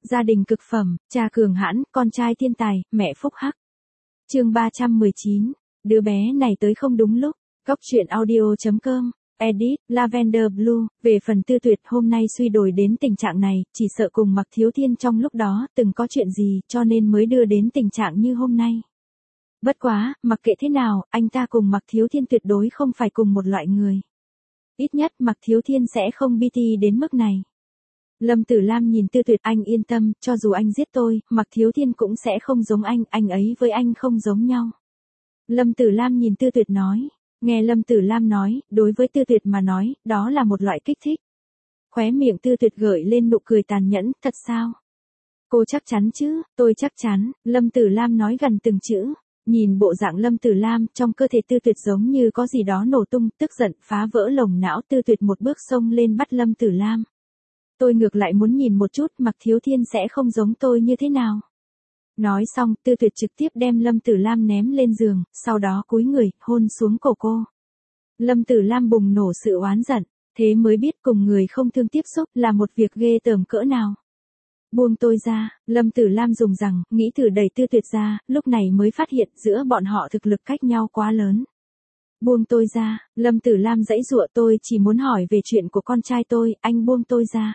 Gia đình cực phẩm, cha cường hãn, con trai thiên tài, mẹ phúc hắc. Chương 319. Đứa bé này tới không đúng lúc. Góc truyện audio.com. Edit, Lavender Blue. Về phần Tư Tuyệt hôm nay suy đồi đến tình trạng này, chỉ sợ cùng Mạc Thiếu Thiên trong lúc đó từng có chuyện gì cho nên mới đưa đến tình trạng như hôm nay. Bất quá, mặc kệ thế nào, anh ta cùng Mạc Thiếu Thiên tuyệt đối không phải cùng một loại người. Ít nhất Mạc Thiếu Thiên sẽ không BT đến mức này. Lâm Tử Lam nhìn Tư Tuyệt, anh yên tâm, cho dù anh giết tôi, Mạc Thiếu Thiên cũng sẽ không giống anh ấy với anh không giống nhau. Lâm Tử Lam nhìn Tư Tuyệt nói, nghe Lâm Tử Lam nói, đối với Tư Tuyệt mà nói, đó là một loại kích thích. Khóe miệng Tư Tuyệt gợi lên nụ cười tàn nhẫn, thật sao? Cô chắc chắn chứ, tôi chắc chắn, Lâm Tử Lam nói gần từng chữ. Nhìn bộ dạng Lâm Tử Lam, trong cơ thể Tư Tuyệt giống như có gì đó nổ tung, tức giận, phá vỡ lồng não. Tư Tuyệt một bước xông lên bắt Lâm Tử Lam. Tôi ngược lại muốn nhìn một chút Mạc Thiếu Thiên sẽ không giống tôi như thế nào. Nói xong, Tư Tuyệt trực tiếp đem Lâm Tử Lam ném lên giường, sau đó cúi người, hôn xuống cổ cô. Lâm Tử Lam bùng nổ sự oán giận, thế mới biết cùng người không thương tiếp xúc là một việc ghê tởm cỡ nào. Buông tôi ra, Lâm Tử Lam dùng rằng, nghĩ thử đẩy Tư Tuyệt ra, lúc này mới phát hiện giữa bọn họ thực lực cách nhau quá lớn. Buông tôi ra, Lâm Tử Lam giãy giụa, tôi chỉ muốn hỏi về chuyện của con trai tôi, anh buông tôi ra.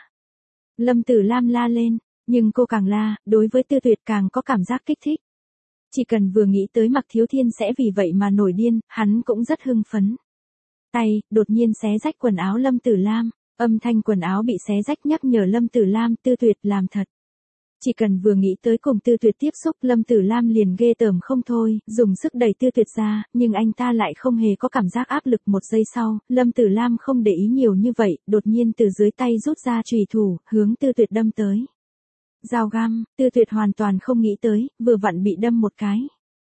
Lâm Tử Lam la lên, nhưng cô càng la, đối với Tư Tuyệt càng có cảm giác kích thích. Chỉ cần vừa nghĩ tới Mạc Thiếu Thiên sẽ vì vậy mà nổi điên, hắn cũng rất hưng phấn. Tay, đột nhiên xé rách quần áo Lâm Tử Lam, âm thanh quần áo bị xé rách nhắc nhở Lâm Tử Lam, Tư Tuyệt làm thật. Chỉ cần vừa nghĩ tới cùng Tư Tuyệt tiếp xúc, Lâm Tử Lam liền ghê tởm không thôi, dùng sức đẩy Tư Tuyệt ra, nhưng anh ta lại không hề có cảm giác áp lực. Một giây sau, Lâm Tử Lam không để ý nhiều như vậy, đột nhiên từ dưới tay rút ra chùy thủ, hướng Tư Tuyệt đâm tới. Dao găm, Tư Tuyệt hoàn toàn không nghĩ tới, vừa vặn bị đâm một cái.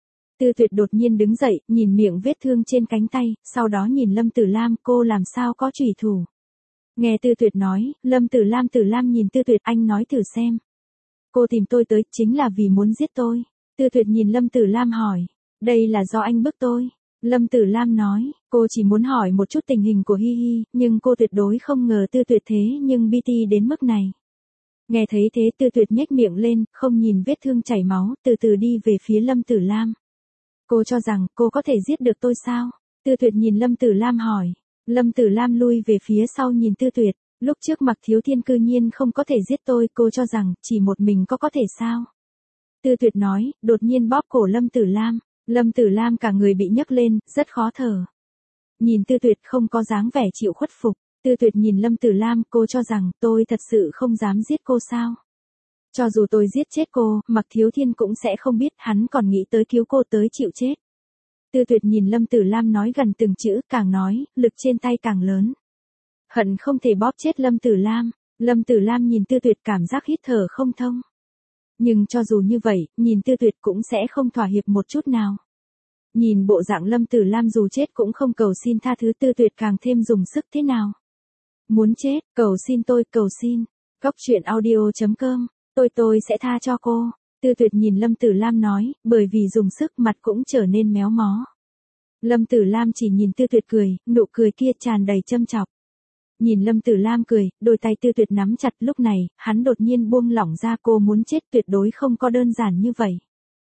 Tư Tuyệt đột nhiên đứng dậy, nhìn miệng vết thương trên cánh tay, sau đó nhìn Lâm Tử Lam, cô làm sao có chùy thủ. Nghe Tư Tuyệt nói, Tử Lam nhìn Tư Tuyệt, anh nói thử xem. Cô tìm tôi tới, chính là vì muốn giết tôi. Tư Tuyệt nhìn Lâm Tử Lam hỏi, đây là do anh bức tôi. Lâm Tử Lam nói, cô chỉ muốn hỏi một chút tình hình của Hi Hi, nhưng cô tuyệt đối không ngờ Tư Tuyệt thế nhưng BT đến mức này. Nghe thấy thế Tư Tuyệt nhếch miệng lên, không nhìn vết thương chảy máu, từ từ đi về phía Lâm Tử Lam. Cô cho rằng cô có thể giết được tôi sao? Tư Tuyệt nhìn Lâm Tử Lam hỏi. Lâm Tử Lam lui về phía sau nhìn Tư Tuyệt. Lúc trước Mạc Thiếu Thiên cư nhiên không có thể giết tôi, cô cho rằng chỉ một mình có thể sao? Tư Tuyệt nói, đột nhiên bóp cổ Lâm Tử Lam. Lâm Tử Lam cả người bị nhấc lên, rất khó thở. Nhìn Tư Tuyệt không có dáng vẻ chịu khuất phục. Tư Tuyệt nhìn Lâm Tử Lam, cô cho rằng tôi thật sự không dám giết cô sao? Cho dù tôi giết chết cô, Mạc Thiếu Thiên cũng sẽ không biết, hắn còn nghĩ tới cứu cô tới chịu chết. Tư Tuyệt nhìn Lâm Tử Lam nói gần từng chữ, càng nói, lực trên tay càng lớn. Hận không thể bóp chết Lâm Tử Lam. Lâm Tử Lam nhìn Tư Tuyệt cảm giác hít thở không thông. Nhưng cho dù như vậy, nhìn Tư Tuyệt cũng sẽ không thỏa hiệp một chút nào. Nhìn bộ dạng Lâm Tử Lam dù chết cũng không cầu xin tha thứ, Tư Tuyệt càng thêm dùng sức thế nào. Muốn chết, cầu xin tôi, cầu xin. Góc truyện audio.com. Tôi sẽ tha cho cô. Tư Tuyệt nhìn Lâm Tử Lam nói, bởi vì dùng sức mặt cũng trở nên méo mó. Lâm Tử Lam chỉ nhìn Tư Tuyệt cười, nụ cười kia tràn đầy châm chọc. Nhìn Lâm Tử Lam cười, đôi tay Tư Tuyệt nắm chặt, lúc này, hắn đột nhiên buông lỏng ra, cô muốn chết tuyệt đối không có đơn giản như vậy.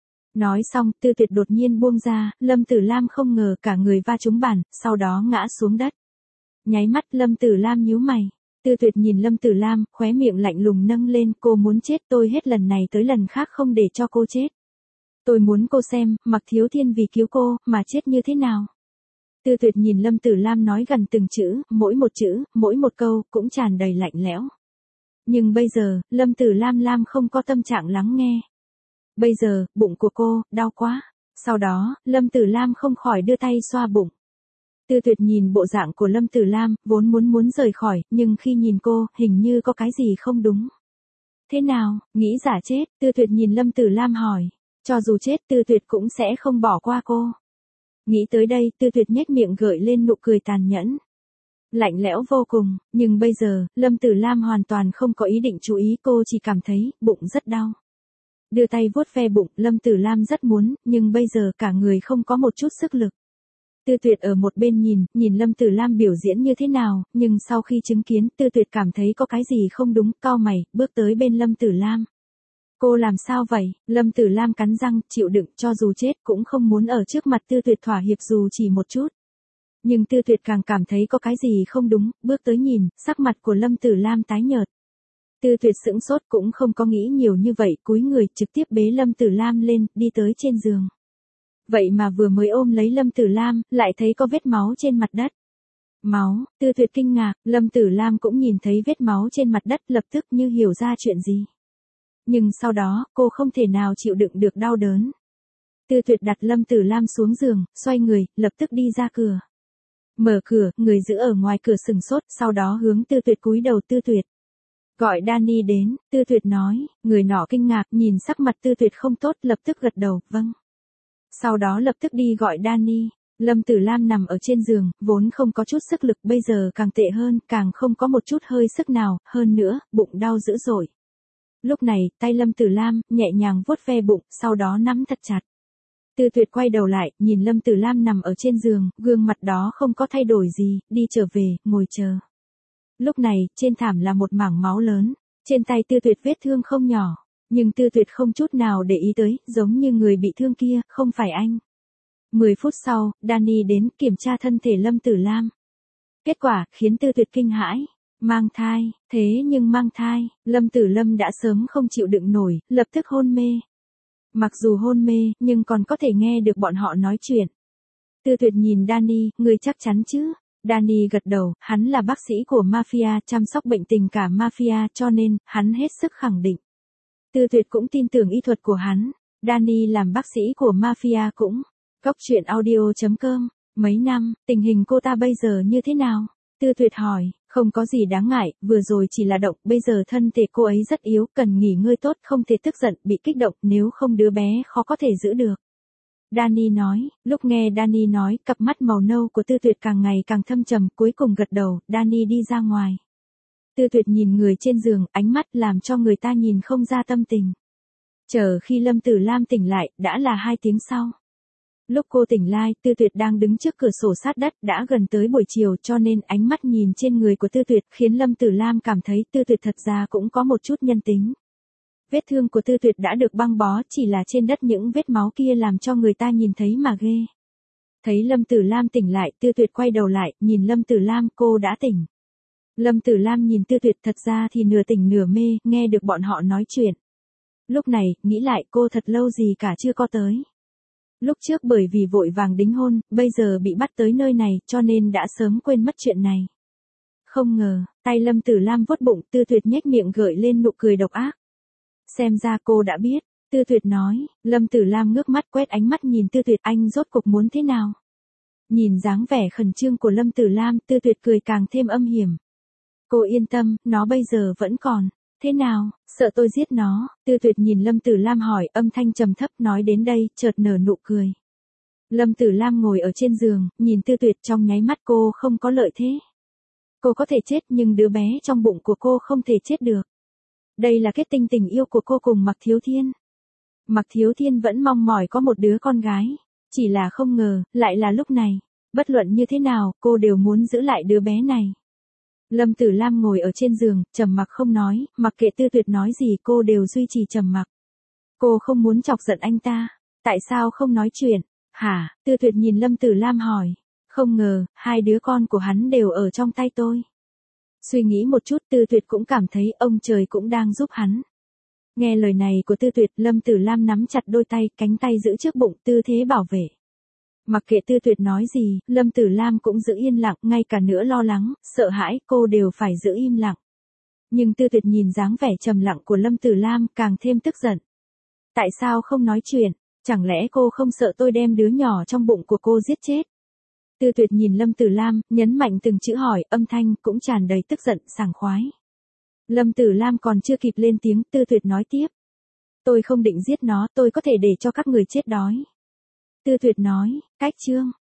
Nói xong, Tư Tuyệt đột nhiên buông ra, Lâm Tử Lam không ngờ cả người va trúng bàn, sau đó ngã xuống đất. Nháy mắt Lâm Tử Lam nhíu mày. Tư Tuyệt nhìn Lâm Tử Lam, khóe miệng lạnh lùng nâng lên, cô muốn chết, tôi hết lần này tới lần khác không để cho cô chết. Tôi muốn cô xem, Mạc Thiếu Thiên vì cứu cô, mà chết như thế nào. Tư Tuyệt nhìn Lâm Tử Lam nói gần từng chữ, mỗi một câu, cũng tràn đầy lạnh lẽo. Nhưng bây giờ, Lâm Tử Lam không có tâm trạng lắng nghe. Bây giờ, bụng của cô, đau quá. Sau đó, Lâm Tử Lam không khỏi đưa tay xoa bụng. Tư Tuyệt nhìn bộ dạng của Lâm Tử Lam, vốn muốn rời khỏi, nhưng khi nhìn cô, hình như có cái gì không đúng. Thế nào, nghĩ giả chết? Tư Tuyệt nhìn Lâm Tử Lam hỏi. Cho dù chết, Tư Tuyệt cũng sẽ không bỏ qua cô. Nghĩ tới đây, Tư Tuyệt nhếch miệng gợi lên nụ cười tàn nhẫn. Lạnh lẽo vô cùng, nhưng bây giờ, Lâm Tử Lam hoàn toàn không có ý định chú ý, cô chỉ cảm thấy, bụng rất đau. Đưa tay vuốt ve bụng, Lâm Tử Lam rất muốn, nhưng bây giờ cả người không có một chút sức lực. Tư Tuyệt ở một bên nhìn Lâm Tử Lam biểu diễn như thế nào, nhưng sau khi chứng kiến, Tư Tuyệt cảm thấy có cái gì không đúng, cau mày, bước tới bên Lâm Tử Lam. Cô làm sao vậy? Lâm Tử Lam cắn răng, chịu đựng, cho dù chết cũng không muốn ở trước mặt Tư Tuyệt thỏa hiệp dù chỉ một chút. Nhưng Tư Tuyệt càng cảm thấy có cái gì không đúng, bước tới nhìn, sắc mặt của Lâm Tử Lam tái nhợt. Tư Tuyệt sững sốt cũng không có nghĩ nhiều như vậy, cúi người trực tiếp bế Lâm Tử Lam lên, đi tới trên giường. Vậy mà vừa mới ôm lấy Lâm Tử Lam, lại thấy có vết máu trên mặt đất. Máu, Tư Tuyệt kinh ngạc, Lâm Tử Lam cũng nhìn thấy vết máu trên mặt đất, lập tức như hiểu ra chuyện gì. Nhưng sau đó, cô không thể nào chịu đựng được đau đớn. Tư Tuyệt đặt Lâm Tử Lam xuống giường, xoay người, lập tức đi ra cửa. Mở cửa, người giữ ở ngoài cửa sừng sốt, sau đó hướng Tư Tuyệt cúi đầu. Tư Tuyệt. Gọi Danny đến, Tư Tuyệt nói, người nọ kinh ngạc, nhìn sắc mặt Tư Tuyệt không tốt, lập tức gật đầu, vâng. Sau đó lập tức đi gọi Danny. Lâm Tử Lam nằm ở trên giường, vốn không có chút sức lực, bây giờ càng tệ hơn, càng không có một chút hơi sức nào, hơn nữa, bụng đau dữ dội. Lúc này, tay Lâm Tử Lam, nhẹ nhàng vuốt ve bụng, sau đó nắm thật chặt. Tư Tuyệt quay đầu lại, nhìn Lâm Tử Lam nằm ở trên giường, gương mặt đó không có thay đổi gì, đi trở về, ngồi chờ. Lúc này, trên thảm là một mảng máu lớn, trên tay Tư Tuyệt vết thương không nhỏ, nhưng Tư Tuyệt không chút nào để ý tới, giống như người bị thương kia, không phải anh. 10 phút sau, Danny đến kiểm tra thân thể Lâm Tử Lam. Kết quả, khiến Tư Tuyệt kinh hãi. Mang thai, thế nhưng mang thai, Lâm Tử Lam đã sớm không chịu đựng nổi, lập tức hôn mê. Mặc dù hôn mê, nhưng còn có thể nghe được bọn họ nói chuyện. Tư Tuyệt nhìn Danny, người chắc chắn chứ? Danny gật đầu, hắn là bác sĩ của mafia, chăm sóc bệnh tình cả mafia, cho nên, hắn hết sức khẳng định. Tư Tuyệt cũng tin tưởng y thuật của hắn. Danny làm bác sĩ của mafia cũng. Góc truyện audio.com. Mấy năm, tình hình cô ta bây giờ như thế nào? Tư Tuyệt hỏi, không có gì đáng ngại, vừa rồi chỉ là động, bây giờ thân thể cô ấy rất yếu, cần nghỉ ngơi tốt, không thể tức giận, bị kích động, nếu không đứa bé khó có thể giữ được. Danny nói, lúc nghe Danny nói, cặp mắt màu nâu của Tư Tuyệt càng ngày càng thâm trầm, cuối cùng gật đầu, Danny đi ra ngoài. Tư Tuyệt nhìn người trên giường, ánh mắt làm cho người ta nhìn không ra tâm tình. Chờ khi Lâm Tử Lam tỉnh lại, đã là 2 tiếng sau. Lúc cô tỉnh lại, Tư Tuyệt đang đứng trước cửa sổ sát đất, đã gần tới buổi chiều, cho nên ánh mắt nhìn trên người của Tư Tuyệt khiến Lâm Tử Lam cảm thấy Tư Tuyệt thật ra cũng có một chút nhân tính. Vết thương của Tư Tuyệt đã được băng bó, chỉ là trên đất những vết máu kia làm cho người ta nhìn thấy mà ghê. Thấy Lâm Tử Lam tỉnh lại, Tư Tuyệt quay đầu lại, nhìn Lâm Tử Lam, cô đã tỉnh. Lâm Tử Lam nhìn Tư Tuyệt, thật ra thì nửa tỉnh nửa mê, nghe được bọn họ nói chuyện. Lúc này, nghĩ lại cô thật lâu gì cả chưa có tới. Lúc trước bởi vì vội vàng đính hôn, bây giờ bị bắt tới nơi này, cho nên đã sớm quên mất chuyện này. Không ngờ, tay Lâm Tử Lam vuốt bụng, Tư Tuyệt nhếch miệng gợi lên nụ cười độc ác. Xem ra cô đã biết, Tư Tuyệt nói. Lâm Tử Lam ngước mắt quét ánh mắt nhìn Tư Tuyệt, anh rốt cuộc muốn thế nào? Nhìn dáng vẻ khẩn trương của Lâm Tử Lam, Tư Tuyệt cười càng thêm âm hiểm. Cô yên tâm, nó bây giờ vẫn còn. Thế nào, sợ tôi giết nó? Tư Tuyệt nhìn Lâm Tử Lam hỏi, âm thanh trầm thấp, nói đến đây, chợt nở nụ cười. Lâm Tử Lam ngồi ở trên giường, nhìn Tư Tuyệt, trong nháy mắt cô không có lợi thế. Cô có thể chết nhưng đứa bé trong bụng của cô không thể chết được. Đây là kết tinh tình yêu của cô cùng Mạc Thiếu Thiên. Mạc Thiếu Thiên vẫn mong mỏi có một đứa con gái. Chỉ là không ngờ, lại là lúc này. Bất luận như thế nào, cô đều muốn giữ lại đứa bé này. Lâm Tử Lam ngồi ở trên giường, trầm mặc không nói, mặc kệ Tư Tuyệt nói gì cô đều duy trì trầm mặc. Cô không muốn chọc giận anh ta. Tại sao không nói chuyện? Hả? Tư Tuyệt nhìn Lâm Tử Lam hỏi. Không ngờ, 2 đứa con của hắn đều ở trong tay tôi. Suy nghĩ một chút, Tư Tuyệt cũng cảm thấy ông trời cũng đang giúp hắn. Nghe lời này của Tư Tuyệt, Lâm Tử Lam nắm chặt đôi tay, cánh tay giữ trước bụng, tư thế bảo vệ. Mặc kệ Tư Tuyệt nói gì, Lâm Tử Lam cũng giữ yên lặng, ngay cả nửa lo lắng, sợ hãi, cô đều phải giữ im lặng. Nhưng Tư Tuyệt nhìn dáng vẻ trầm lặng của Lâm Tử Lam, càng thêm tức giận. Tại sao không nói chuyện? Chẳng lẽ cô không sợ tôi đem đứa nhỏ trong bụng của cô giết chết? Tư Tuyệt nhìn Lâm Tử Lam, nhấn mạnh từng chữ hỏi, âm thanh cũng tràn đầy tức giận, sảng khoái. Lâm Tử Lam còn chưa kịp lên tiếng, Tư Tuyệt nói tiếp. Tôi không định giết nó, tôi có thể để cho các người chết đói. Tư Tuyệt nói, cách chương.